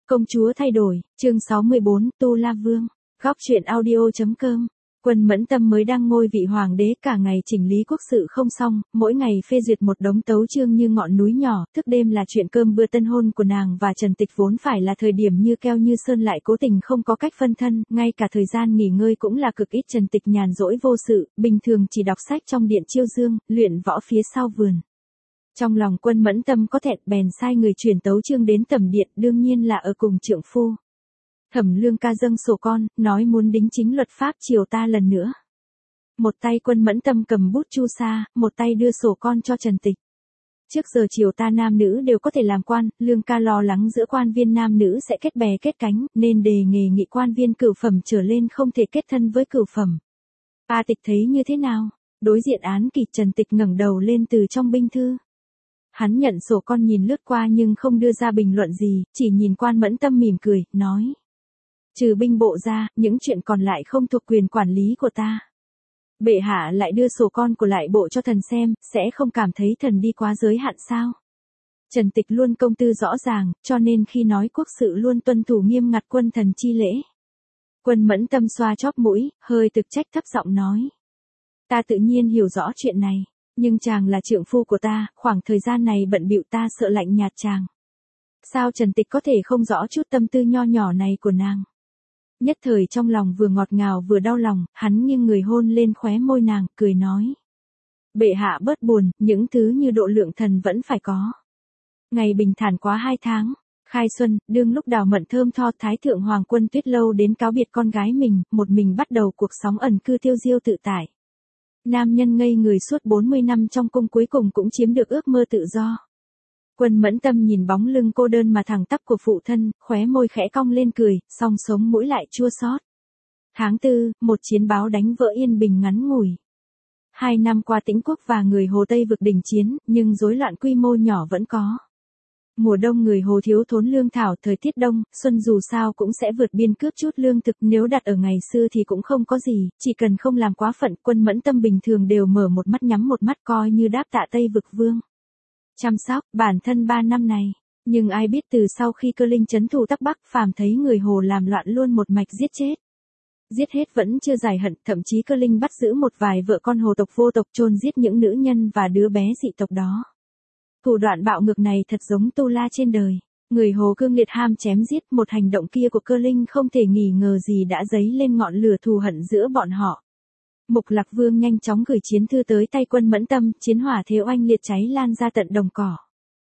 Công chúa thay đổi, chương 64, Tu La Vương. Góc truyện audio.com. Quân Mẫn Tâm mới đang ngôi vị hoàng đế, cả ngày chỉnh lý quốc sự không xong, mỗi ngày phê duyệt một đống tấu chương như ngọn núi nhỏ, thức đêm là chuyện cơm bữa tân hôn của nàng và Trần Tịch vốn phải là thời điểm như keo như sơn lại cố tình không có cách phân thân, ngay cả thời gian nghỉ ngơi cũng là cực ít. Trần Tịch nhàn rỗi vô sự, bình thường chỉ đọc sách trong điện chiêu dương, luyện võ phía sau vườn. Trong lòng Quân Mẫn Tâm có thẹn, bèn sai người chuyển tấu chương đến Tẩm điện, đương nhiên là ở cùng trượng phu. Thẩm Lương Ca dâng sổ con, nói muốn đính chính luật pháp triều ta lần nữa. Một tay Quân Mẫn Tâm cầm bút chu sa, một tay đưa sổ con cho Trần Tịch. Trước giờ triều ta nam nữ đều có thể làm quan, Lương Ca lo lắng giữa quan viên nam nữ sẽ kết bè kết cánh, nên đề nghị nghị quan viên cửu phẩm trở lên không thể kết thân với cửu phẩm. A Tịch thấy như thế nào? Đối diện án kỷ, Trần Tịch ngẩng đầu lên từ trong binh thư. Hắn nhận sổ con nhìn lướt qua nhưng không đưa ra bình luận gì, chỉ nhìn Quan Mẫn Tâm mỉm cười, nói. Trừ binh bộ ra, những chuyện còn lại không thuộc quyền quản lý của ta. Bệ hạ lại đưa sổ con của lại bộ cho thần xem, sẽ không cảm thấy thần đi quá giới hạn sao? Trần Tịch luôn công tư rõ ràng, cho nên khi nói quốc sự luôn tuân thủ nghiêm ngặt quân thần chi lễ. Quân Mẫn Tâm xoa chóp mũi, hơi thực trách thấp giọng nói. Ta tự nhiên hiểu rõ chuyện này. Nhưng chàng là trượng phu của ta, khoảng thời gian này bận bịu ta sợ lạnh nhạt chàng. Sao Trần Tịch có thể không rõ chút tâm tư nho nhỏ này của nàng? Nhất thời trong lòng vừa ngọt ngào vừa đau lòng, hắn nghiêng người hôn lên khóe môi nàng, cười nói. Bệ hạ bớt buồn, những thứ như độ lượng thần vẫn phải có. Ngày bình thản quá 2 tháng, khai xuân, đương lúc đào mận thơm tho, Thái thượng Hoàng Quân Tuyết Lâu đến cáo biệt con gái mình, một mình bắt đầu cuộc sống ẩn cư tiêu diêu tự tại. Nam nhân ngây người suốt 40 năm trong cung cuối cùng cũng chiếm được ước mơ tự do. Quân Mẫn Tâm nhìn bóng lưng cô đơn mà thẳng tắp của phụ thân, khóe môi khẽ cong lên cười, song sống mũi lại chua xót. Tháng 4, một chiến báo đánh vỡ yên bình ngắn ngủi. 2 năm qua Tĩnh Quốc và người Hồ Tây vực đình chiến, nhưng rối loạn quy mô nhỏ vẫn có. Mùa đông người Hồ thiếu thốn lương thảo, thời tiết đông, xuân dù sao cũng sẽ vượt biên cướp chút lương thực, nếu đặt ở ngày xưa thì cũng không có gì, chỉ cần không làm quá phận. Quân Mẫn Tâm bình thường đều mở một mắt nhắm một mắt coi như đáp tạ Tây vực vương. Chăm sóc, bản thân 3 năm này, nhưng ai biết từ sau khi Cơ Linh trấn thủ Tắc Bắc, phàm thấy người Hồ làm loạn luôn một mạch giết chết. Giết hết vẫn chưa giải hận, thậm chí Cơ Linh bắt giữ một vài vợ con Hồ tộc vô tộc, chôn giết những nữ nhân và đứa bé dị tộc đó. Thủ đoạn bạo ngược này thật giống tu la trên đời. Người Hồ cương liệt ham chém giết, một hành động kia của Cơ Linh không thể nghi ngờ gì đã dấy lên ngọn lửa thù hận giữa bọn họ. Mục Lạc Vương nhanh chóng gửi chiến thư tới tay Quân Mẫn Tâm, chiến hỏa thế oanh liệt cháy lan ra tận đồng cỏ.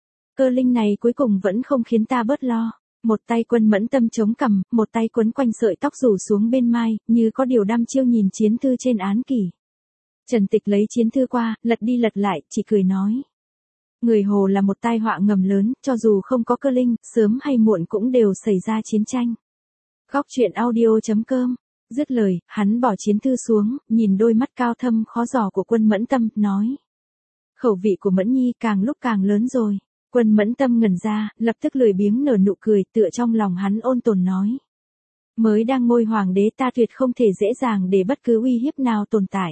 Cơ Linh này cuối cùng vẫn không khiến ta bớt lo. Một tay Quân Mẫn Tâm chống cằm, một tay quấn quanh sợi tóc rủ xuống bên mai, như có điều đăm chiêu nhìn chiến thư trên án kỷ. Trần Tịch lấy chiến thư qua, lật đi lật lại, chỉ cười nói. Người Hồ là một tai họa ngầm lớn, cho dù không có Cơ Linh, sớm hay muộn cũng đều xảy ra chiến tranh. Góc truyện audio.com. Dứt lời, hắn bỏ chiến thư xuống, nhìn đôi mắt cao thâm khó dò của Quân Mẫn Tâm, nói. Khẩu vị của Mẫn Nhi càng lúc càng lớn rồi. Quân Mẫn Tâm ngẩn ra, lập tức lười biếng nở nụ cười, tựa trong lòng hắn ôn tồn nói. Mới đang ngôi hoàng đế ta tuyệt không thể dễ dàng để bất cứ uy hiếp nào tồn tại.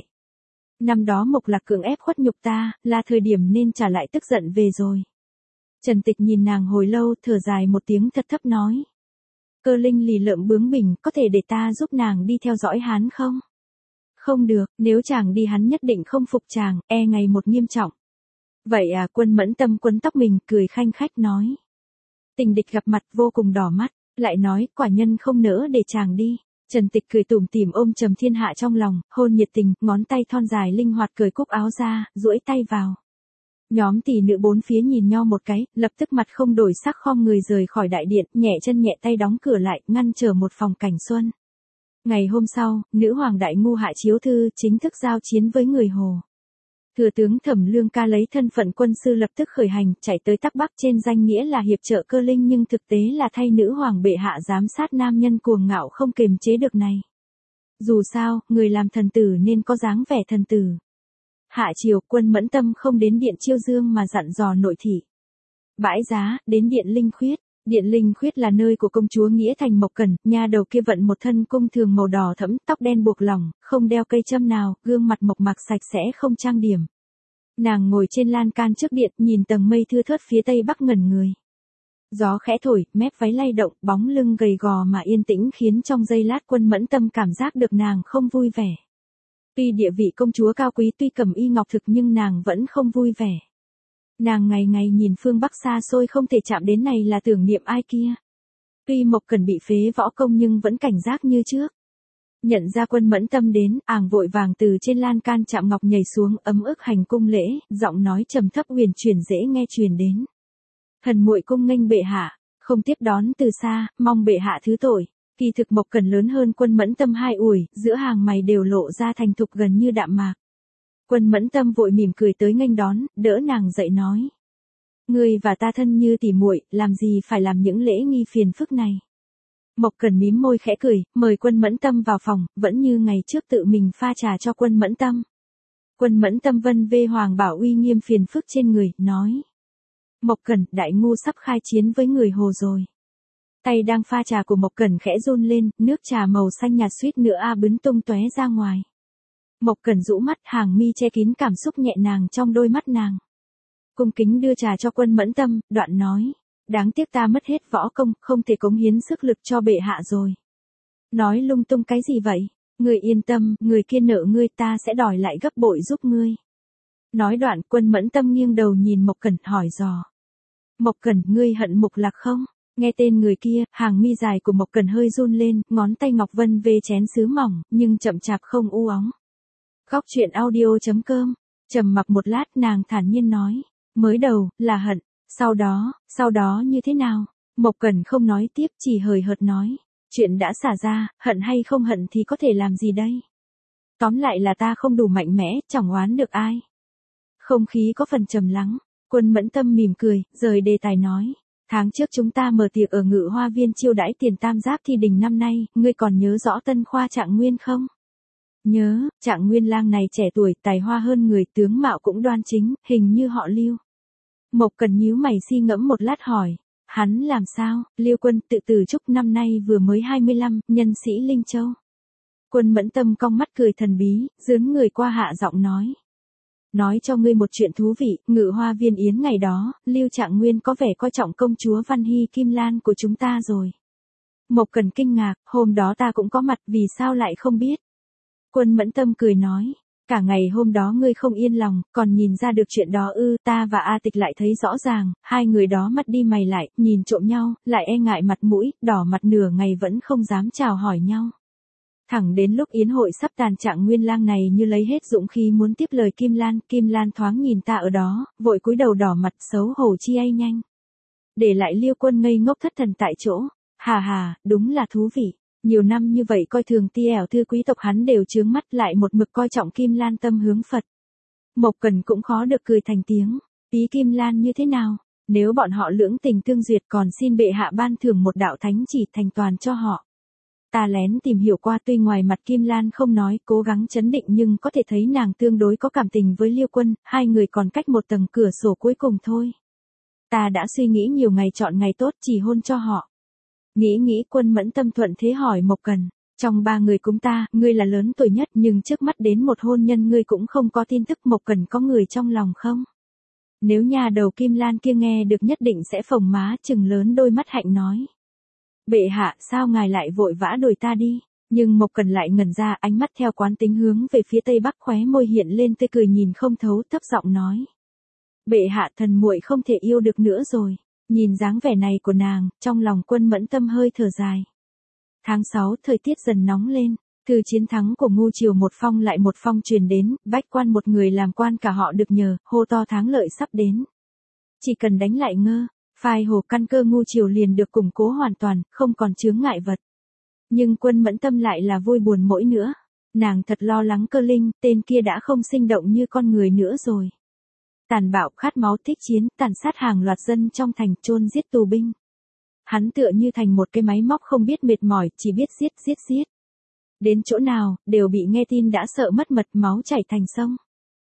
Năm đó Mộc Lạc cưỡng ép khuất nhục ta, là thời điểm nên trả lại tức giận về rồi. Trần Tịch nhìn nàng hồi lâu, thở dài một tiếng thật thấp nói. Cơ Linh lì lợm bướng bỉnh, có thể để ta giúp nàng đi theo dõi hắn không? Không được, nếu chàng đi hắn nhất định không phục chàng, e ngày một nghiêm trọng. Vậy à, Quân Mẫn Tâm quấn tóc mình, cười khanh khách nói. Tình địch gặp mặt vô cùng đỏ mắt, lại nói, quả nhân không nỡ để chàng đi. Trần Tịch cười tủm tỉm ôm trầm thiên hạ trong lòng, hôn nhiệt tình, ngón tay thon dài linh hoạt cởi cúc áo ra, duỗi tay vào. Nhóm tỷ nữ bốn phía nhìn nhau một cái, lập tức mặt không đổi sắc khom người rời khỏi đại điện, nhẹ chân nhẹ tay đóng cửa lại, ngăn trở một phòng cảnh xuân. Ngày hôm sau, nữ hoàng Đại Ngu hạ chiếu thư, chính thức giao chiến với người Hồ. Thừa tướng Thẩm Lương Ca lấy thân phận quân sư lập tức khởi hành, chạy tới Tắc Bắc trên danh nghĩa là hiệp trợ Cơ Linh, nhưng thực tế là thay nữ hoàng bệ hạ giám sát nam nhân cuồng ngạo không kiềm chế được này. Dù sao, người làm thần tử nên có dáng vẻ thần tử. Hạ chiều, Quân Mẫn Tâm không đến điện chiêu dương mà dặn dò nội thị. Bãi giá, đến điện Linh Khuyết. Điện Linh Khuyết là nơi của công chúa Nghĩa Thành Mộc Cẩn, nha đầu kia vận một thân cung thường màu đỏ thẫm, tóc đen buộc lỏng, không đeo cây châm nào, gương mặt mộc mạc sạch sẽ không trang điểm. Nàng ngồi trên lan can trước điện, nhìn tầng mây thưa thớt phía tây bắc ngẩn người. Gió khẽ thổi, mép váy lay động, bóng lưng gầy gò mà yên tĩnh khiến trong giây lát Quân Mẫn Tâm cảm giác được nàng không vui vẻ. Tuy địa vị công chúa cao quý, tuy cầm y ngọc thực nhưng nàng vẫn không vui vẻ. Nàng ngày ngày nhìn phương Bắc xa xôi không thể chạm đến này là tưởng niệm ai kia. Tuy Mộc Cẩn bị phế võ công nhưng vẫn cảnh giác như trước. Nhận ra Quân Mẫn Tâm đến, àng vội vàng từ trên lan can chạm ngọc nhảy xuống, ấm ức hành cung lễ, giọng nói trầm thấp huyền chuyển dễ nghe truyền đến. Thần muội cung nghênh bệ hạ, không tiếp đón từ xa, mong bệ hạ thứ tội. Kỳ thực Mộc Cẩn lớn hơn Quân Mẫn Tâm 2 ủi, giữa hàng mày đều lộ ra thành thục gần như đạm mạc. Quân Mẫn Tâm vội mỉm cười tới nghênh đón, đỡ nàng dậy nói: Ngươi và ta thân như tỉ muội, làm gì phải làm những lễ nghi phiền phức này. Mộc Cẩn mím môi khẽ cười, mời Quân Mẫn Tâm vào phòng, vẫn như ngày trước tự mình pha trà cho Quân Mẫn Tâm. Quân Mẫn Tâm vân vê hoàng bảo uy nghiêm phiền phức trên người, nói: Mộc Cẩn, đại ngu sắp khai chiến với người Hồ rồi. Tay đang pha trà của Mộc Cẩn khẽ run lên, nước trà màu xanh nhạt suýt nữa bứt tung tóe ra ngoài. Mộc Cẩn rũ mắt, hàng mi che kín cảm xúc nhẹ nhàng trong đôi mắt nàng. Cung kính đưa trà cho Quân Mẫn Tâm, đoạn nói: Đáng tiếc ta mất hết võ công, không thể cống hiến sức lực cho bệ hạ rồi. Nói lung tung cái gì vậy? Ngươi yên tâm, người kia nợ ngươi ta sẽ đòi lại gấp bội giúp ngươi. Nói đoạn Quân Mẫn Tâm nghiêng đầu nhìn Mộc Cẩn hỏi dò: Mộc Cẩn, ngươi hận Mục Lạc không? Nghe tên người kia, hàng mi dài của Mộc Cẩn hơi run lên, ngón tay ngọc vân về chén sứ mỏng, nhưng chậm chạp không u óng. Góc truyện audio.com. Trầm mặc một lát nàng thản nhiên nói: Mới đầu, là hận, sau đó như thế nào? Mộc Cẩn không nói tiếp, chỉ hời hợt nói: Chuyện đã xả ra, hận hay không hận thì có thể làm gì đây? Tóm lại là ta không đủ mạnh mẽ, chẳng oán được ai. Không khí có phần trầm lắng, Quân Mẫn Tâm mỉm cười, rời đề tài nói: Tháng trước chúng ta mở tiệc ở Ngự Hoa Viên chiêu đãi tiền tam giáp thi đình năm nay, ngươi còn nhớ rõ Tân Khoa Trạng Nguyên không? Nhớ, Trạng Nguyên lang này trẻ tuổi, tài hoa hơn người, tướng mạo cũng đoan chính, hình như họ Lưu. Mộc Cẩn nhíu mày suy ngẫm một lát hỏi: Hắn làm sao? Lưu Quân tự từ trúc năm nay vừa mới 25, nhân sĩ Linh Châu. Quân Mẫn Tâm cong mắt cười thần bí, dướn người qua hạ giọng nói: Nói cho ngươi một chuyện thú vị, Ngự Hoa Viên yến ngày đó, Lưu Trạng Nguyên có vẻ coi trọng công chúa Văn Hy Kim Lan của chúng ta rồi. Mộc Cẩn kinh ngạc, hôm đó ta cũng có mặt, vì sao lại không biết? Quân Mẫn Tâm cười nói: Cả ngày hôm đó ngươi không yên lòng, còn nhìn ra được chuyện đó ư? Ta và A Tịch lại thấy rõ ràng, hai người đó mắt đi mày lại, nhìn trộm nhau, lại e ngại mặt mũi, đỏ mặt nửa ngày vẫn không dám chào hỏi nhau. Thẳng đến lúc yến hội sắp tàn, Trạng Nguyên lang này như lấy hết dũng khí muốn tiếp lời Kim Lan thoáng nhìn ta ở đó, vội cúi đầu đỏ mặt xấu hổ chi ai nhanh. Để lại Liêu Quân ngây ngốc thất thần tại chỗ. Hà, đúng là thú vị. Nhiều năm như vậy coi thường ti ẻo thư quý tộc hắn đều chướng mắt, lại một mực coi trọng Kim Lan tâm hướng Phật. Mộc Cẩn cũng khó được cười thành tiếng. Ý Kim Lan như thế nào? Nếu bọn họ lưỡng tình tương duyệt còn xin bệ hạ ban thưởng một đạo thánh chỉ thành toàn cho họ. Ta lén tìm hiểu qua, tuy ngoài mặt Kim Lan không nói, cố gắng trấn định, nhưng có thể thấy nàng tương đối có cảm tình với Liêu Quân, hai người còn cách một tầng cửa sổ cuối cùng thôi. Ta đã suy nghĩ nhiều ngày, chọn ngày tốt chỉ hôn cho họ. Nghĩ Quân Mẫn Tâm thuận thế hỏi Mộc Cẩn: Trong ba người chúng ta, ngươi là lớn tuổi nhất, nhưng trước mắt đến một hôn nhân ngươi cũng không có tin tức, Mộc Cẩn có người trong lòng không? Nếu nhà đầu Kim Lan kia nghe được nhất định sẽ phồng má trừng lớn đôi mắt hạnh nói: Bệ hạ, sao ngài lại vội vã đuổi ta đi? Nhưng Mộc Cẩn lại ngẩn ra, ánh mắt theo quán tính hướng về phía tây bắc, khóe môi hiện lên tươi cười nhìn không thấu, thấp giọng nói: Bệ hạ, thần muội không thể yêu được nữa rồi. Nhìn dáng vẻ này của nàng, trong lòng Quân Mẫn Tâm hơi thở dài. Tháng 6, thời tiết dần nóng lên. Từ chiến thắng của Ngu Triều một phong lại một phong truyền đến, bách quan một người làm quan cả họ được nhờ, hô to thắng lợi sắp đến. Chỉ cần đánh lại Ngơ, Phai Hồ, căn cơ Ngu Triều liền được củng cố hoàn toàn, không còn chướng ngại vật. Nhưng Quân Mẫn Tâm lại là vui buồn mỗi nữa. Nàng thật lo lắng Cơ Linh, tên kia đã không sinh động như con người nữa rồi. Tàn bạo, khát máu, thích chiến, tàn sát hàng loạt dân trong thành, chôn giết tù binh. Hắn tựa như thành một cái máy móc không biết mệt mỏi, chỉ biết giết. Đến chỗ nào, đều bị nghe tin đã sợ mất mật, máu chảy thành sông.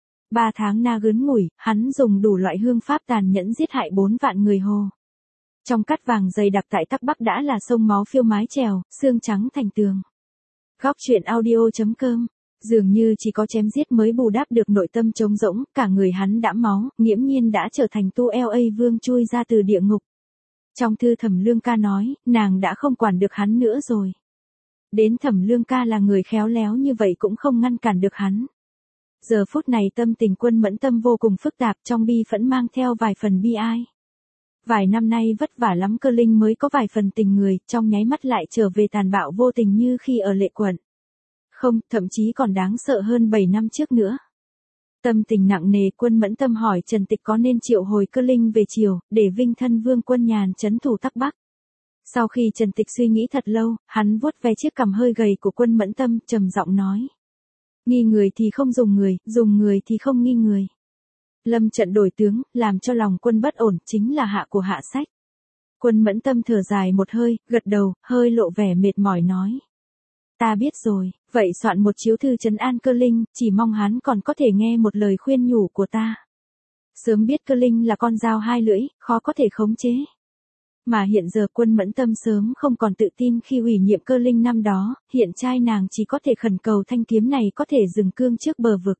3 tháng na gớn ngủi, hắn dùng đủ loại hương pháp tàn nhẫn giết hại 4 vạn người Hồ. Trong cát vàng dày đặc tại Tắc Bắc đã là sông máu phiêu mái chèo, xương trắng thành tường. Góc truyện audio.com. Dường như chỉ có chém giết mới bù đắp được nội tâm trống rỗng, cả người hắn đã máu, nghiễm nhiên đã trở thành tu LA vương chui ra từ địa ngục. Trong thư Thẩm Lương Ca nói, nàng đã không quản được hắn nữa rồi. Đến Thẩm Lương Ca là người khéo léo như vậy cũng không ngăn cản được hắn. Giờ phút này tâm tình Quân Mẫn Tâm vô cùng phức tạp, trong bi phẫn mang theo vài phần bi ai. Vài năm nay vất vả lắm Cơ Linh mới có vài phần tình người, trong nháy mắt lại trở về tàn bạo vô tình như khi ở Lệ Quận. Không, thậm chí còn đáng sợ hơn 7 năm trước nữa. Tâm tình nặng nề, Quân Mẫn Tâm hỏi Trần Tịch có nên triệu hồi Cơ Linh về triều, để vinh thân Vương Quân Nhàn trấn thủ Tắc Bắc. Sau khi Trần Tịch suy nghĩ thật lâu, hắn vuốt ve chiếc cằm hơi gầy của Quân Mẫn Tâm, trầm giọng nói. Nghi người thì không dùng người thì không nghi người. Lâm trận đổi tướng, làm cho lòng quân bất ổn, chính là hạ của Hạ Sách. Quân Mẫn Tâm thở dài một hơi, gật đầu, hơi lộ vẻ mệt mỏi nói. Ta biết rồi, vậy soạn một chiếu thư trấn an Cơ Linh, chỉ mong hắn còn có thể nghe một lời khuyên nhủ của ta. Sớm biết Cơ Linh là con dao hai lưỡi, khó có thể khống chế. Mà hiện giờ Quân Mẫn Tâm sớm không còn tự tin khi ủy nhiệm Cơ Linh năm đó, hiện trai nàng chỉ có thể khẩn cầu thanh kiếm này có thể dừng cương trước bờ vực.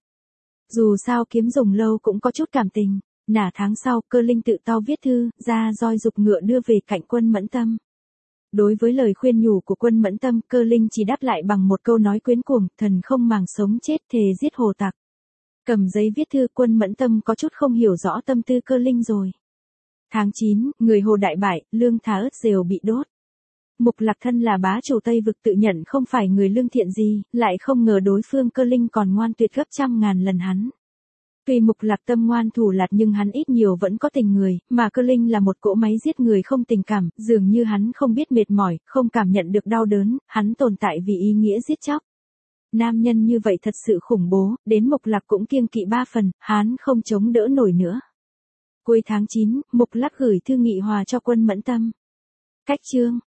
Dù sao kiếm dùng lâu cũng có chút cảm tình. Nả tháng sau, Cơ Linh tự tao viết thư, ra roi dục ngựa đưa về cạnh Quân Mẫn Tâm. Đối với lời khuyên nhủ của Quân Mẫn Tâm, Cơ Linh chỉ đáp lại bằng một câu nói quyến cuồng, thần không màng sống chết thề giết hồ tặc. Cầm giấy viết thư, Quân Mẫn Tâm có chút không hiểu rõ tâm tư Cơ Linh rồi. Tháng 9, người Hồ đại bại, lương thá ớt rều bị đốt. Mục Lạc thân là bá chủ Tây vực tự nhận không phải người lương thiện gì, lại không ngờ đối phương Cơ Linh còn ngoan tuyệt gấp trăm ngàn lần hắn. Tuy Mục Lạc tâm ngoan thủ lạt nhưng hắn ít nhiều vẫn có tình người, mà Cơ Linh là một cỗ máy giết người không tình cảm, dường như hắn không biết mệt mỏi, không cảm nhận được đau đớn, hắn tồn tại vì ý nghĩa giết chóc. Nam nhân như vậy thật sự khủng bố, đến Mục Lạc cũng kiêng kỵ 3 phần, hắn không chống đỡ nổi nữa. Cuối tháng 9, Mục Lạc gửi thư nghị hòa cho Quân Mẫn Tâm. Cách chương